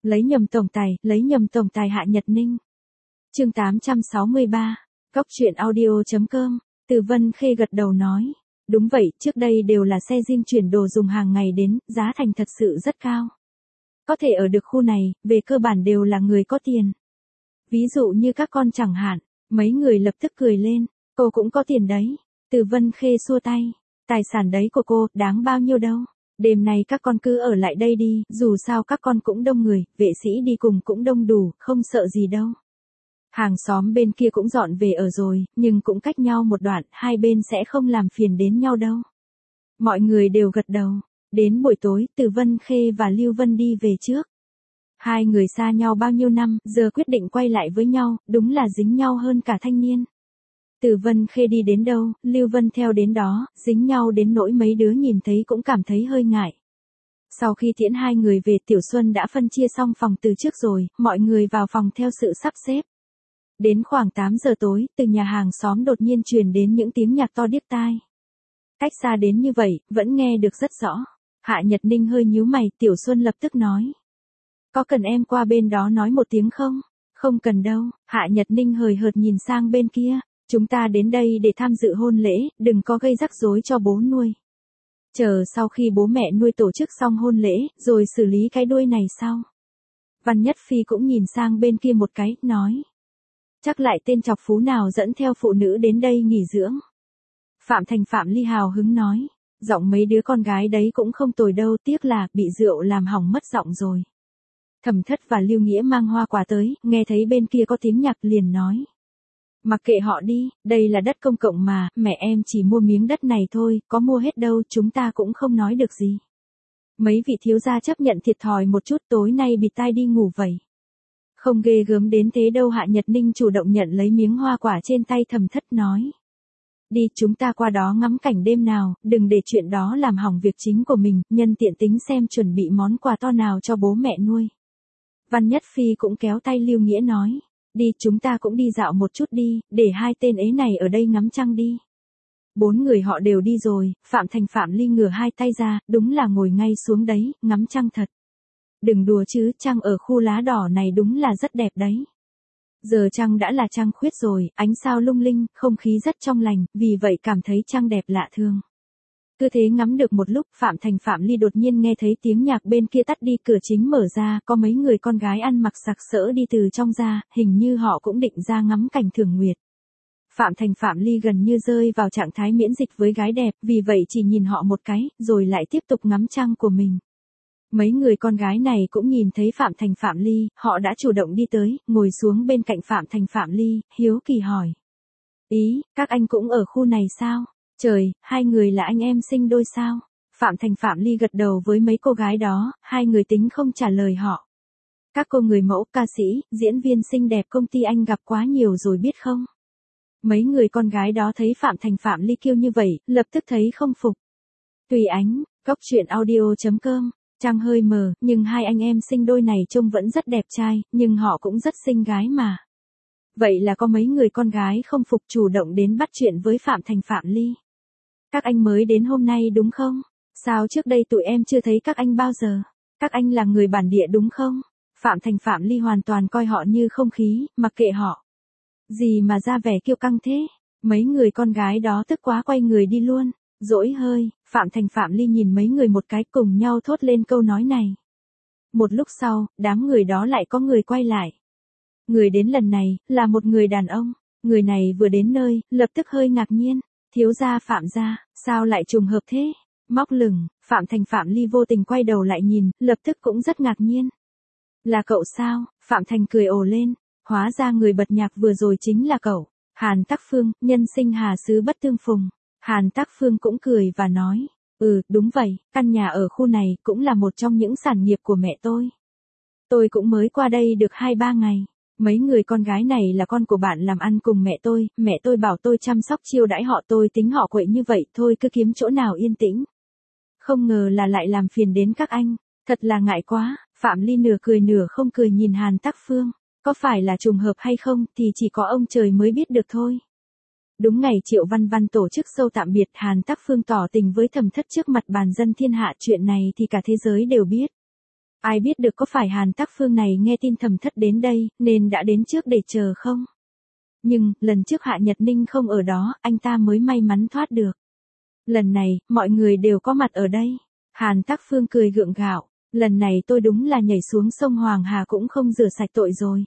lấy nhầm tổng tài Hạ Nhật Ninh. Chương 863, Cóc truyện audio.com, Từ Vân Khê gật đầu nói. Đúng vậy, trước đây đều là xe riêng chuyển đồ dùng hàng ngày đến, giá thành thật sự rất cao. Có thể ở được khu này, về cơ bản đều là người có tiền. Ví dụ như các con chẳng hạn, mấy người lập tức cười lên, cô cũng có tiền đấy. Từ Vân Khê xua tay, tài sản đấy của cô, đáng bao nhiêu đâu. Đêm này các con cứ ở lại đây đi, dù sao các con cũng đông người, vệ sĩ đi cùng cũng đông đủ, không sợ gì đâu. Hàng xóm bên kia cũng dọn về ở rồi, nhưng cũng cách nhau một đoạn, hai bên sẽ không làm phiền đến nhau đâu. Mọi người đều gật đầu. Đến buổi tối, Từ Vân Khê và Lưu Vân đi về trước. Hai người xa nhau bao nhiêu năm, giờ quyết định quay lại với nhau, đúng là dính nhau hơn cả thanh niên. Từ Vân Khê đi đến đâu, Lưu Vân theo đến đó, dính nhau đến nỗi mấy đứa nhìn thấy cũng cảm thấy hơi ngại. Sau khi tiễn hai người về, Tiểu Xuân đã phân chia xong phòng từ trước rồi, mọi người vào phòng theo sự sắp xếp. Đến khoảng 8 giờ tối, từ nhà hàng xóm đột nhiên truyền đến những tiếng nhạc to điếc tai. Cách xa đến như vậy, vẫn nghe được rất rõ. Hạ Nhật Ninh hơi nhíu mày, Tiểu Xuân lập tức nói. Có cần em qua bên đó nói một tiếng không? Không cần đâu, Hạ Nhật Ninh hời hợt nhìn sang bên kia. Chúng ta đến đây để tham dự hôn lễ, đừng có gây rắc rối cho bố nuôi. Chờ sau khi bố mẹ nuôi tổ chức xong hôn lễ, rồi xử lý cái đuôi này sau. Văn Nhất Phi cũng nhìn sang bên kia một cái, nói. Chắc lại tên chọc phú nào dẫn theo phụ nữ đến đây nghỉ dưỡng. Phạm Thành Phạm Ly hào hứng nói. Giọng mấy đứa con gái đấy cũng không tồi đâu, tiếc là bị rượu làm hỏng mất giọng rồi. Thẩm Thất và Lưu Nghĩa mang hoa quả tới, nghe thấy bên kia có tiếng nhạc liền nói. Mặc kệ họ đi, đây là đất công cộng mà, mẹ em chỉ mua miếng đất này thôi, có mua hết đâu, chúng ta cũng không nói được gì. Mấy vị thiếu gia chấp nhận thiệt thòi một chút, tối nay bịt tai đi ngủ vậy. Không ghê gớm đến thế đâu. Hạ Nhật Ninh chủ động nhận lấy miếng hoa quả trên tay Thẩm Thất nói. Đi, chúng ta qua đó ngắm cảnh đêm nào, đừng để chuyện đó làm hỏng việc chính của mình, nhân tiện tính xem chuẩn bị món quà to nào cho bố mẹ nuôi. Văn Nhất Phi cũng kéo tay Lưu Nghĩa nói. Đi, chúng ta cũng đi dạo một chút đi, để hai tên ế này ở đây ngắm trăng đi. Bốn người họ đều đi rồi, Phạm Thành Phạm Ly ngửa hai tay ra, đúng là ngồi ngay xuống đấy, ngắm trăng thật. Đừng đùa chứ, trăng ở khu lá đỏ này đúng là rất đẹp đấy. Giờ trăng đã là trăng khuyết rồi, ánh sao lung linh, không khí rất trong lành, vì vậy cảm thấy trăng đẹp lạ thường. Cứ thế ngắm được một lúc, Phạm Thành Phạm Ly đột nhiên nghe thấy tiếng nhạc bên kia tắt đi, cửa chính mở ra, có mấy người con gái ăn mặc sặc sỡ đi từ trong ra, hình như họ cũng định ra ngắm cảnh thường nguyệt. Phạm Thành Phạm Ly gần như rơi vào trạng thái miễn dịch với gái đẹp, vì vậy chỉ nhìn họ một cái, rồi lại tiếp tục ngắm trăng của mình. Mấy người con gái này cũng nhìn thấy Phạm Thành Phạm Ly, họ đã chủ động đi tới, ngồi xuống bên cạnh Phạm Thành Phạm Ly, hiếu kỳ hỏi. Ý, các anh cũng ở khu này sao? Trời, hai người là anh em sinh đôi sao? Phạm Thành Phạm Ly gật đầu với mấy cô gái đó, hai người tính không trả lời họ. Các cô người mẫu, ca sĩ, diễn viên xinh đẹp công ty anh gặp quá nhiều rồi biết không? Mấy người con gái đó thấy Phạm Thành Phạm Ly kêu như vậy, lập tức thấy không phục. Tùy ánh, Cóc truyện audio.com. Trăng hơi mờ, nhưng hai anh em sinh đôi này trông vẫn rất đẹp trai, nhưng họ cũng rất xinh gái mà. Vậy là có mấy người con gái không phục chủ động đến bắt chuyện với Phạm Thành Phạm Ly. Các anh mới đến hôm nay đúng không? Sao trước đây tụi em chưa thấy các anh bao giờ? Các anh là người bản địa đúng không? Phạm Thành Phạm Ly hoàn toàn coi họ như không khí, mặc kệ họ. Gì mà ra vẻ kiêu căng thế? Mấy người con gái đó tức quá quay người đi luôn. Dỗi hơi, Phạm Thành Phạm Ly nhìn mấy người một cái cùng nhau thốt lên câu nói này. Một lúc sau, đám người đó lại có người quay lại. Người đến lần này, là một người đàn ông. Người này vừa đến nơi, lập tức hơi ngạc nhiên. Thiếu gia Phạm gia, sao lại trùng hợp thế? Móc lửng, Phạm Thành Phạm Ly vô tình quay đầu lại nhìn, lập tức cũng rất ngạc nhiên. Là cậu sao? Phạm Thành cười ồ lên. Hóa ra người bật nhạc vừa rồi chính là cậu. Hàn Tắc Phương, nhân sinh hà xứ bất tương phùng. Hàn Tắc Phương cũng cười và nói, đúng vậy, căn nhà ở khu này cũng là một trong những sản nghiệp của mẹ tôi. Tôi cũng mới qua đây được 2-3 ngày. Mấy người con gái này là con của bạn làm ăn cùng mẹ tôi bảo tôi chăm sóc chiêu đãi họ, tôi tính họ quậy như vậy thôi, cứ kiếm chỗ nào yên tĩnh. Không ngờ là lại làm phiền đến các anh, thật là ngại quá. Phạm Ly nửa cười nửa không cười nhìn Hàn Tắc Phương, có phải là trùng hợp hay không thì chỉ có ông trời mới biết được thôi. Đúng ngày Triệu Văn Văn tổ chức show tạm biệt, Hàn Tắc Phương tỏ tình với Thẩm Thất trước mặt bàn dân thiên hạ, chuyện này thì cả thế giới đều biết. Ai biết được có phải Hàn Tắc Phương này nghe tin Thẩm Thất đến đây, nên đã đến trước để chờ không? Nhưng, lần trước Hạ Nhật Ninh không ở đó, anh ta mới may mắn thoát được. Lần này, mọi người đều có mặt ở đây. Hàn Tắc Phương cười gượng gạo. Lần này tôi đúng là nhảy xuống sông Hoàng Hà cũng không rửa sạch tội rồi.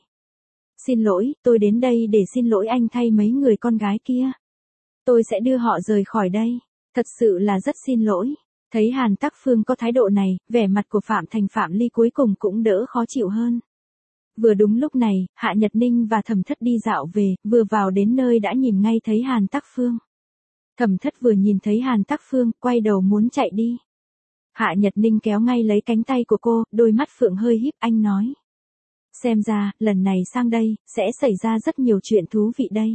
Xin lỗi, tôi đến đây để xin lỗi anh thay mấy người con gái kia. Tôi sẽ đưa họ rời khỏi đây. Thật sự là rất xin lỗi. Thấy Hàn Tắc Phương có thái độ này, vẻ mặt của Phạm Thành Phạm Ly cuối cùng cũng đỡ khó chịu hơn. Vừa đúng lúc này, Hạ Nhật Ninh và Thẩm Thất đi dạo về, vừa vào đến nơi đã nhìn ngay thấy Hàn Tắc Phương. Thẩm Thất vừa nhìn thấy Hàn Tắc Phương, quay đầu muốn chạy đi. Hạ Nhật Ninh kéo ngay lấy cánh tay của cô, đôi mắt phượng hơi híp, anh nói. Xem ra, lần này sang đây, sẽ xảy ra rất nhiều chuyện thú vị đây.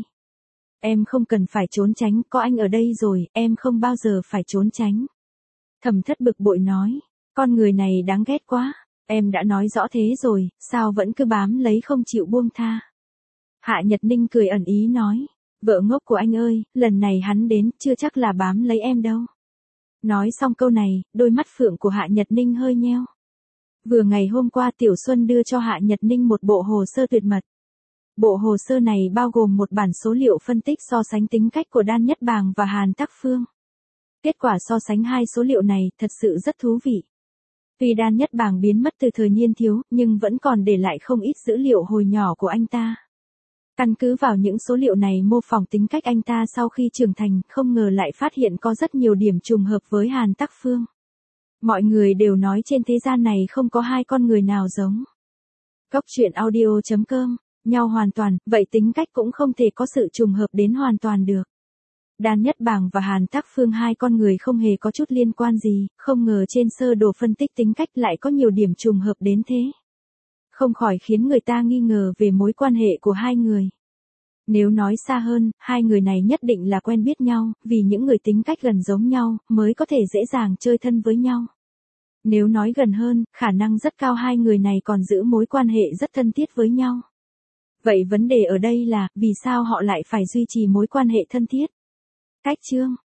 Em không cần phải trốn tránh, có anh ở đây rồi, em không bao giờ phải trốn tránh. Thẩm Thất bực bội nói, con người này đáng ghét quá, em đã nói rõ thế rồi, sao vẫn cứ bám lấy không chịu buông tha. Hạ Nhật Ninh cười ẩn ý nói, vợ ngốc của anh ơi, lần này hắn đến, chưa chắc là bám lấy em đâu. Nói xong câu này, đôi mắt phượng của Hạ Nhật Ninh hơi nheo. Vừa ngày hôm qua Tiểu Xuân đưa cho Hạ Nhật Ninh một bộ hồ sơ tuyệt mật. Bộ hồ sơ này bao gồm một bản số liệu phân tích so sánh tính cách của Đan Nhất Bàng và Hàn Tắc Phương. Kết quả so sánh hai số liệu này thật sự rất thú vị. Tuy Đan Nhất Bàng biến mất từ thời niên thiếu, nhưng vẫn còn để lại không ít dữ liệu hồi nhỏ của anh ta. Căn cứ vào những số liệu này mô phỏng tính cách anh ta sau khi trưởng thành, không ngờ lại phát hiện có rất nhiều điểm trùng hợp với Hàn Tắc Phương. Mọi người đều nói trên thế gian này không có hai con người nào giống. Cốc truyện audio.com, nhau hoàn toàn, vậy tính cách cũng không thể có sự trùng hợp đến hoàn toàn được. Đan Nhất Bàng và Hàn Tắc Phương hai con người không hề có chút liên quan gì, không ngờ trên sơ đồ phân tích tính cách lại có nhiều điểm trùng hợp đến thế. Không khỏi khiến người ta nghi ngờ về mối quan hệ của hai người. Nếu nói xa hơn, hai người này nhất định là quen biết nhau, vì những người tính cách gần giống nhau, mới có thể dễ dàng chơi thân với nhau. Nếu nói gần hơn, khả năng rất cao hai người này còn giữ mối quan hệ rất thân thiết với nhau. Vậy vấn đề ở đây là, vì sao họ lại phải duy trì mối quan hệ thân thiết? Cách chương